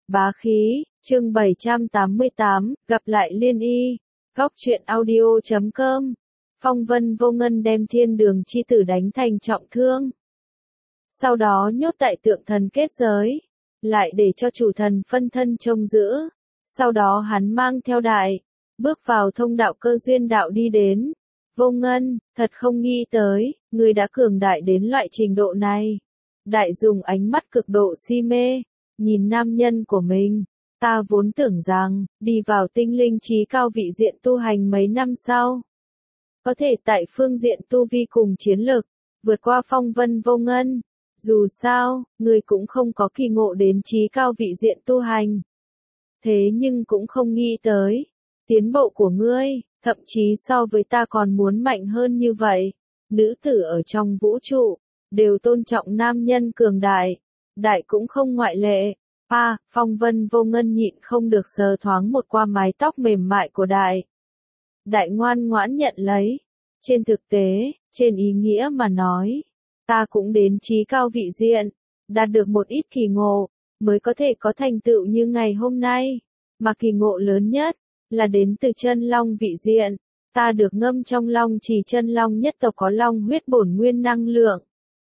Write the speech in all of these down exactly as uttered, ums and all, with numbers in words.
Bá khí, chương bảy trăm tám mươi tám, gặp lại Liên Y. Góc truyện audio chấm com. Phong vân vô ngân đem thiên đường chi tử đánh thành trọng thương. Sau đó nhốt tại tượng thần kết giới. Lại để cho chủ thần phân thân trông giữ. Sau đó hắn mang theo đại. Bước vào thông đạo cơ duyên đạo đi đến. Vô ngân, thật không nghĩ tới, người đã cường đại đến loại trình độ này. Đại dùng ánh mắt cực độ si mê. Nhìn nam nhân của mình, ta vốn tưởng rằng, đi vào tinh linh trí cao vị diện tu hành mấy năm sau. Có thể tại phương diện tu vi cùng chiến lực, vượt qua phong vân vô ngân. Dù sao, người cũng không có kỳ ngộ đến trí cao vị diện tu hành. Thế nhưng cũng không nghĩ tới, tiến bộ của ngươi, thậm chí so với ta còn muốn mạnh hơn như vậy. Nữ tử ở trong vũ trụ, đều tôn trọng nam nhân cường đại. Đại cũng không ngoại lệ. À, phong vân vô ngân nhịn không được sờ thoáng một qua mái tóc mềm mại của đại. Đại ngoan ngoãn nhận lấy. Trên thực tế, trên ý nghĩa mà nói, ta cũng đến trí cao vị diện, đạt được một ít kỳ ngộ, mới có thể có thành tựu như ngày hôm nay. Mà kỳ ngộ lớn nhất, là đến từ chân long vị diện. Ta được ngâm trong long chỉ chân long nhất tộc có long huyết bổn nguyên năng lượng.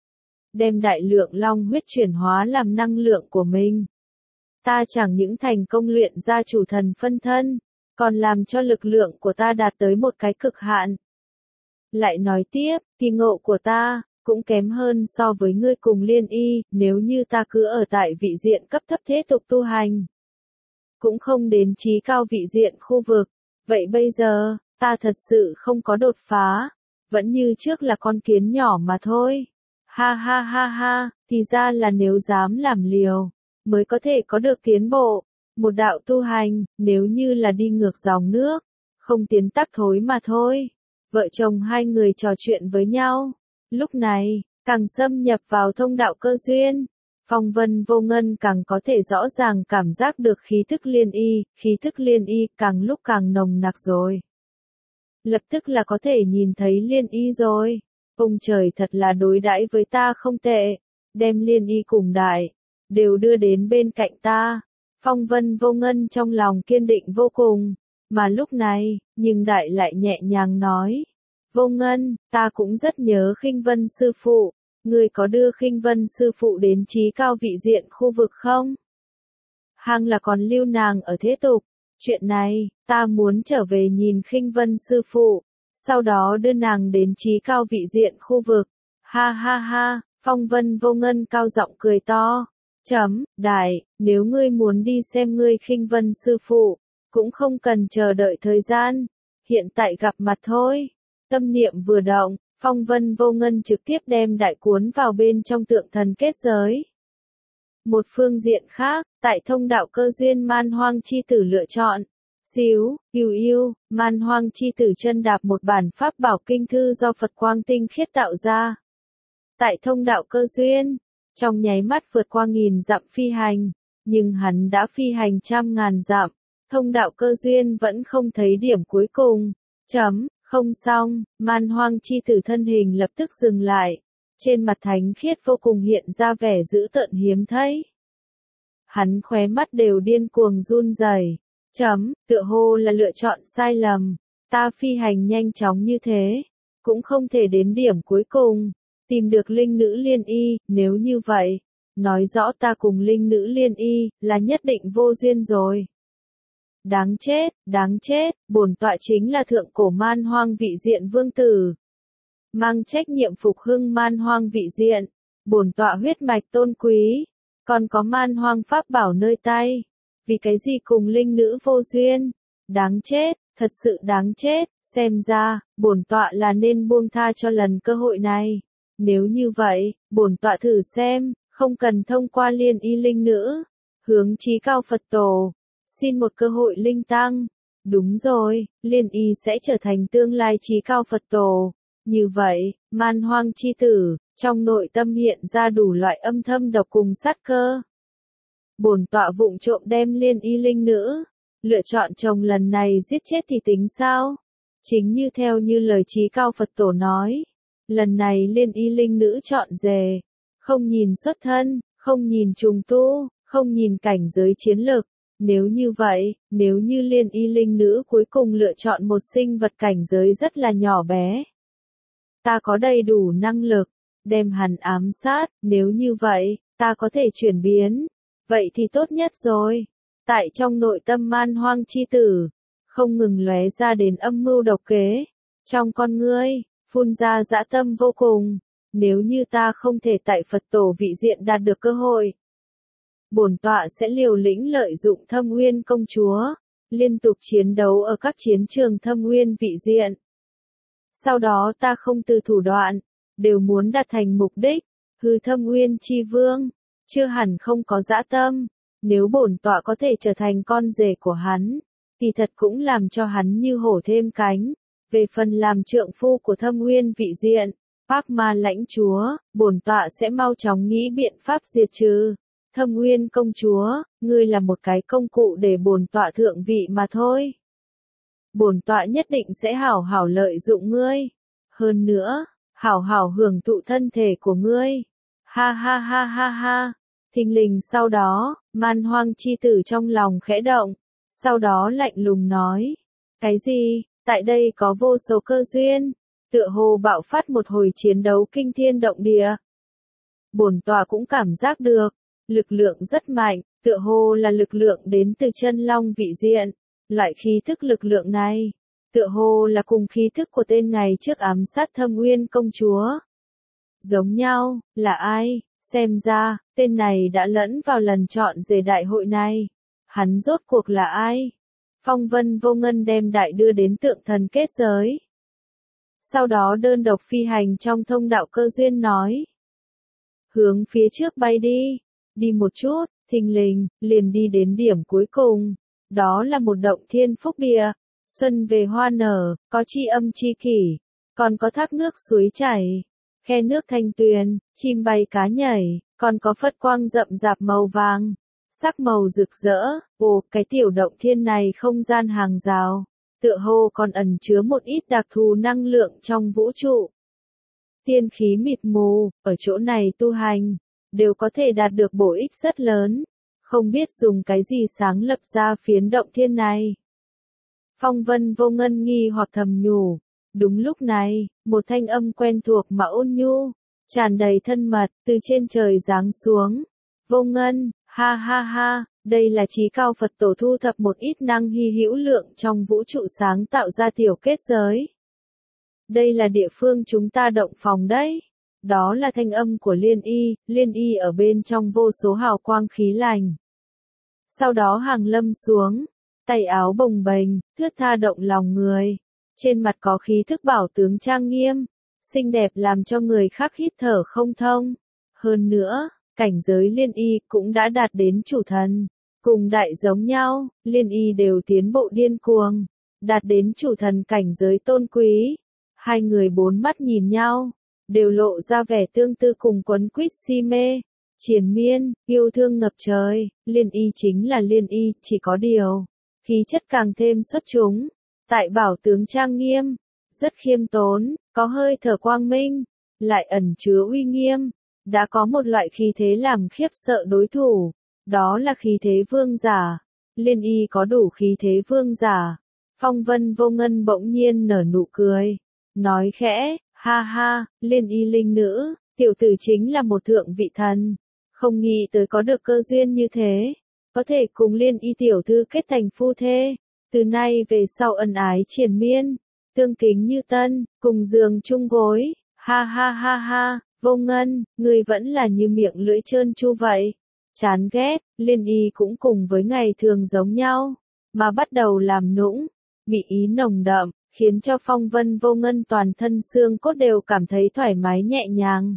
Đem đại lượng long huyết chuyển hóa làm năng lượng của mình. Ta chẳng những thành công luyện ra chủ thần phân thân, còn làm cho lực lượng của ta đạt tới một cái cực hạn. Lại nói tiếp, kỳ ngộ của ta, cũng kém hơn so với ngươi cùng Liên Y, nếu như ta cứ ở tại vị diện cấp thấp thế tục tu hành. Cũng không đến trí cao vị diện khu vực, vậy bây giờ, ta thật sự không có đột phá, vẫn như trước là con kiến nhỏ mà thôi. Ha ha ha ha, thì ra là nếu dám làm liều, mới có thể có được tiến bộ. Một đạo tu hành, nếu như là đi ngược dòng nước, không tiến tắc thối mà thôi. Vợ chồng hai người trò chuyện với nhau. Lúc này, càng xâm nhập vào thông đạo cơ duyên. Phong vân vô ngân càng có thể rõ ràng cảm giác được khí thức Liên Y, khí thức Liên Y càng lúc càng nồng nặc rồi. Lập tức là có thể nhìn thấy Liên Y rồi. Ông trời thật là đối đãi với ta không tệ. Đem Liên Y cùng đại, đều đưa đến bên cạnh ta. Phong vân vô ngân trong lòng kiên định vô cùng. Mà lúc này, nhưng đại lại nhẹ nhàng nói. Vô ngân, ta cũng rất nhớ Khinh Vân sư phụ. Ngươi có đưa Khinh Vân sư phụ đến trí cao vị diện khu vực không? Hang là còn lưu nàng ở thế tục. Chuyện này, ta muốn trở về nhìn Khinh Vân sư phụ. Sau đó đưa nàng đến trí cao vị diện khu vực. Ha ha ha, phong vân vô ngân cao giọng cười to. Chấm, đại, nếu ngươi muốn đi xem ngươi Khinh Vân sư phụ, cũng không cần chờ đợi thời gian. Hiện tại gặp mặt thôi. Tâm niệm vừa động, phong vân vô ngân trực tiếp đem đại cuốn vào bên trong tượng thần kết giới. Một phương diện khác, tại thông đạo cơ duyên man hoang chi tử lựa chọn. Xíu, yêu yêu, man hoang chi tử chân đạp một bản pháp bảo kinh thư do Phật quang tinh khiết tạo ra. Tại thông đạo cơ duyên, trong nháy mắt vượt qua nghìn dặm phi hành, nhưng hắn đã phi hành trăm ngàn dặm, thông đạo cơ duyên vẫn không thấy điểm cuối cùng. Chấm, không xong, man hoang chi tử thân hình lập tức dừng lại, trên mặt thánh khiết vô cùng hiện ra vẻ dữ tợn hiếm thấy. Hắn khóe mắt đều điên cuồng run rẩy. Chấm, tựa hồ là lựa chọn sai lầm, ta phi hành nhanh chóng như thế, cũng không thể đến điểm cuối cùng, tìm được linh nữ Liên Y, nếu như vậy, nói rõ ta cùng linh nữ Liên Y, là nhất định vô duyên rồi. Đáng chết, đáng chết, bổn tọa chính là thượng cổ man hoang vị diện vương tử. Mang trách nhiệm phục hưng man hoang vị diện, bổn tọa huyết mạch tôn quý, còn có man hoang pháp bảo nơi tay. Vì cái gì cùng linh nữ vô duyên? Đáng chết, thật sự đáng chết, xem ra, bổn tọa là nên buông tha cho lần cơ hội này. Nếu như vậy, bổn tọa thử xem, không cần thông qua Liên Y linh nữ, hướng trí cao Phật tổ, xin một cơ hội linh tăng. Đúng rồi, Liên Y sẽ trở thành tương lai trí cao Phật tổ. Như vậy, man hoang chi tử, trong nội tâm hiện ra đủ loại âm thâm độc cùng sát cơ. Bổn tọa vụng trộm đem Liên Y linh nữ, lựa chọn chồng lần này giết chết thì tính sao? Chính như theo như lời trí cao Phật tổ nói, lần này Liên Y linh nữ chọn rể, không nhìn xuất thân, không nhìn trùng tu, không nhìn cảnh giới chiến lực. Nếu như vậy, nếu như Liên Y linh nữ cuối cùng lựa chọn một sinh vật cảnh giới rất là nhỏ bé, ta có đầy đủ năng lực đem hắn ám sát, nếu như vậy, ta có thể chuyển biến, vậy thì tốt nhất rồi. Tại trong nội tâm Man Hoang chi tử, không ngừng lóe ra đến âm mưu độc kế, trong con ngươi, phun ra dã tâm vô cùng, nếu như ta không thể tại Phật tổ vị diện đạt được cơ hội, bổn tọa sẽ liều lĩnh lợi dụng Thâm Nguyên công chúa, liên tục chiến đấu ở các chiến trường Thâm Nguyên vị diện. Sau đó ta không từ thủ đoạn, đều muốn đạt thành mục đích, hư Thâm Nguyên chi vương, chưa hẳn không có dã tâm, nếu bổn tọa có thể trở thành con rể của hắn, thì thật cũng làm cho hắn như hổ thêm cánh. Về phần làm trượng phu của Thâm Nguyên vị diện, Ác Ma lãnh chúa, bổn tọa sẽ mau chóng nghĩ biện pháp diệt trừ. Thâm Nguyên công chúa, ngươi là một cái công cụ để bổn tọa thượng vị mà thôi. Bổn tọa nhất định sẽ hảo hảo lợi dụng ngươi. Hơn nữa, hảo hảo hưởng thụ thân thể của ngươi. Ha ha ha ha ha. Thình lình sau đó, Man Hoang chi tử trong lòng khẽ động. Sau đó lạnh lùng nói. Cái gì? Tại đây có vô số cơ duyên. Tựa hồ bạo phát một hồi chiến đấu kinh thiên động địa. Bổn tọa cũng cảm giác được. Lực lượng rất mạnh, tựa hồ là lực lượng đến từ chân long vị diện. Loại khí thức lực lượng này, tựa hồ là cùng khí thức của tên ngày trước ám sát Thâm Nguyên công chúa. Giống nhau, là ai? Xem ra, tên này đã lẫn vào lần chọn rể đại hội này. Hắn rốt cuộc là ai? Phong Vân Vô Ngân đem đại đưa đến tượng thần kết giới. Sau đó đơn độc phi hành trong thông đạo cơ duyên nói. Hướng phía trước bay đi. Đi một chút, thình lình, liền đi đến điểm cuối cùng. Đó là một động thiên phúc bia. Xuân về hoa nở, có chi âm chi kỷ. Còn có thác nước suối chảy. Khe nước thanh tuyền, chim bay cá nhảy. Còn có phất quang rậm rạp màu vàng. Sắc màu rực rỡ. Ồ, cái tiểu động thiên này không gian hàng rào. Tựa hồ còn ẩn chứa một ít đặc thù năng lượng trong vũ trụ. Tiên khí mịt mù, ở chỗ này tu hành. Đều có thể đạt được bổ ích rất lớn. Không biết dùng cái gì sáng lập ra phiến động thiên này. Phong Vân Vô Ngân nghi hoặc thầm nhủ. Đúng lúc này, một thanh âm quen thuộc mà ôn nhu, tràn đầy thân mật, từ trên trời giáng xuống. Vô Ngân, ha ha ha, đây là chí cao Phật tổ thu thập một ít năng hy hữu lượng trong vũ trụ sáng tạo ra tiểu kết giới. Đây là địa phương chúng ta động phòng đấy. Đó là thanh âm của Liên Y, Liên Y ở bên trong vô số hào quang khí lành. Sau đó hàng lâm xuống, tay áo bồng bềnh, thướt tha động lòng người. Trên mặt có khí thức bảo tướng trang nghiêm, xinh đẹp làm cho người khác hít thở không thông. Hơn nữa, cảnh giới Liên Y cũng đã đạt đến chủ thần. Cùng đại giống nhau, Liên Y đều tiến bộ điên cuồng, đạt đến chủ thần cảnh giới tôn quý. Hai người bốn mắt nhìn nhau, đều lộ ra vẻ tương tư cùng quấn quýt si mê, triền miên, yêu thương ngập trời. Liên Y chính là Liên Y, chỉ có điều, khí chất càng thêm xuất chúng. Tại bảo tướng trang nghiêm, rất khiêm tốn, có hơi thở quang minh, lại ẩn chứa uy nghiêm, đã có một loại khí thế làm khiếp sợ đối thủ, đó là khí thế vương giả. Liên Y có đủ khí thế vương giả. Phong Vân Vô Ngân bỗng nhiên nở nụ cười, nói khẽ, ha ha, Liên Y linh nữ, tiểu tử chính là một thượng vị thần, không nghĩ tới có được cơ duyên như thế, có thể cùng Liên Y tiểu thư kết thành phu thê. Từ nay về sau ân ái triền miên, tương kính như tân, cùng giường chung gối, ha ha ha ha, Vô Ngân, ngươi vẫn là như miệng lưỡi trơn tru vậy. Chán ghét, Liên Y cũng cùng với ngày thường giống nhau, mà bắt đầu làm nũng, mị ý nồng đậm, khiến cho Phong Vân Vô Ngân toàn thân xương cốt đều cảm thấy thoải mái nhẹ nhàng.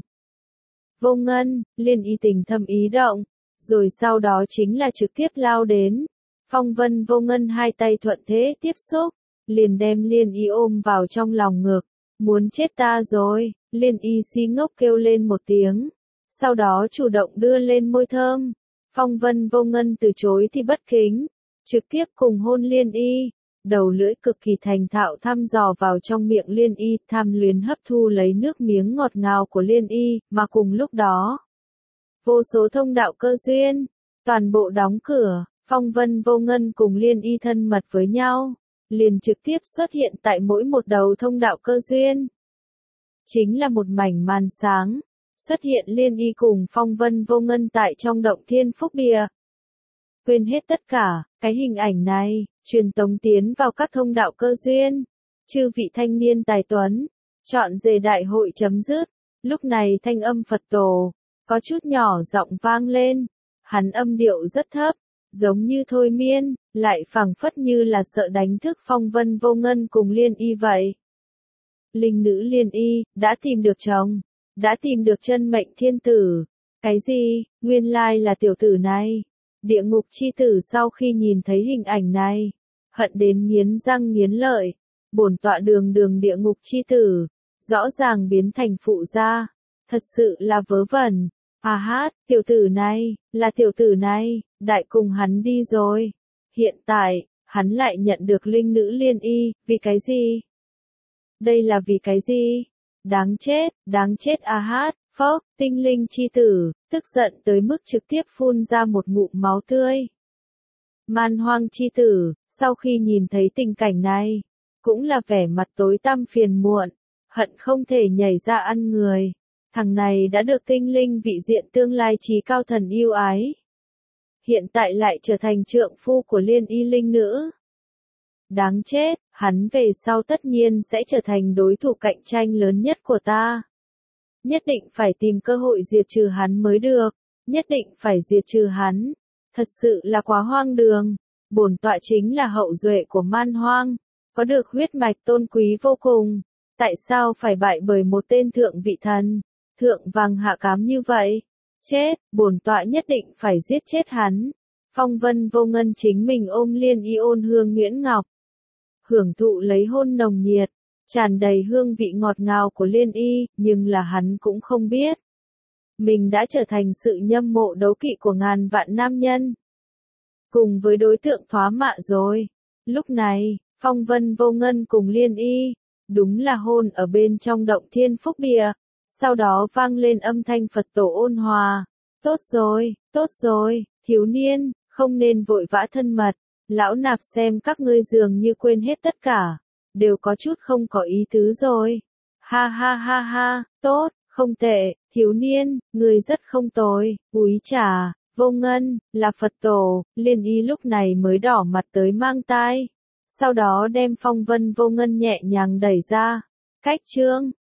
Vô Ngân, Liên Y tình thâm ý động, rồi sau đó chính là trực tiếp lao đến. Phong Vân Vô Ngân hai tay thuận thế tiếp xúc, liền đem Liên Y ôm vào trong lòng ngực. Muốn chết ta rồi, Liên Y si ngốc kêu lên một tiếng. Sau đó chủ động đưa lên môi thơm. Phong Vân Vô Ngân từ chối thì bất kính, trực tiếp cùng hôn Liên Y. Đầu lưỡi cực kỳ thành thạo thăm dò vào trong miệng Liên Y, tham luyến hấp thu lấy nước miếng ngọt ngào của Liên Y, mà cùng lúc đó, vô số thông đạo cơ duyên, Toàn bộ đóng cửa, Phong Vân Vô Ngân cùng Liên Y thân mật với nhau, liền trực tiếp xuất hiện tại mỗi một đầu thông đạo cơ duyên. Chính là một mảnh màn sáng, xuất hiện Liên Y cùng Phong Vân Vô Ngân tại trong động thiên phúc bia. Quên hết tất cả, cái hình ảnh này, truyền tống tiến vào các thông đạo cơ duyên. Chư vị thanh niên tài tuấn, chọn dề đại hội chấm dứt. Lúc này thanh âm Phật tổ, có chút nhỏ giọng vang lên. Hắn âm điệu rất thấp, giống như thôi miên, lại phảng phất như là sợ đánh thức Phong Vân Vô Ngân cùng Liên Y vậy. Linh nữ Liên Y, đã tìm được chồng, đã tìm được chân mệnh thiên tử. Cái gì, nguyên lai là tiểu tử này. Địa ngục chi tử sau khi nhìn thấy hình ảnh này, hận đến nghiến răng nghiến lợi. Bổn tọa đường đường địa ngục chi tử, rõ ràng biến thành phụ gia, thật sự là vớ vẩn. À hát, tiểu tử này, là tiểu tử này, đại cùng hắn đi rồi. Hiện tại, hắn lại nhận được linh nữ Liên Y, vì cái gì? Đây là vì cái gì? Đáng chết, đáng chết à hát, phốc, tinh linh chi tử, tức giận tới mức trực tiếp phun ra một ngụm máu tươi. Man hoang chi tử, sau khi nhìn thấy tình cảnh này, cũng là vẻ mặt tối tăm phiền muộn, hận không thể nhảy ra ăn người. Thằng này đã được tinh linh vị diện tương lai trí cao thần yêu ái. Hiện tại lại trở thành trượng phu của Liên Y linh nữ. Đáng chết, hắn về sau tất nhiên sẽ trở thành đối thủ cạnh tranh lớn nhất của ta. Nhất định phải tìm cơ hội diệt trừ hắn mới được, nhất định phải diệt trừ hắn. Thật sự là quá hoang đường, bổn tọa chính là hậu duệ của man hoang, có được huyết mạch tôn quý vô cùng. Tại sao phải bại bởi một tên thượng vị thần, thượng vàng hạ cám như vậy? Chết, bổn tọa nhất định phải giết chết hắn. Phong Vân Vô Ngân chính mình ôm Liên Y ôn hương Nguyễn Ngọc, hưởng thụ lấy hôn nồng nhiệt, tràn đầy hương vị ngọt ngào của Liên Y, nhưng là hắn cũng không biết. Mình đã trở thành sự nhâm mộ đấu kỵ của ngàn vạn nam nhân. Cùng với đối tượng thoá mạ rồi. Lúc này, Phong Vân Vô Ngân cùng Liên Y, đúng là hôn ở bên trong động thiên phúc bia. Sau đó vang lên âm thanh Phật tổ ôn hòa. Tốt rồi, tốt rồi, thiếu niên, không nên vội vã thân mật. Lão nạp xem các ngươi dường như quên hết tất cả, đều có chút không có ý tứ rồi. Ha ha ha ha, tốt, không tệ, thiếu niên, ngươi rất không tồi, úi trà, Vô Ngân, là Phật tổ. Liên Y lúc này mới đỏ mặt tới mang tai. Sau đó đem Phong Vân Vô Ngân nhẹ nhàng đẩy ra. Cách chương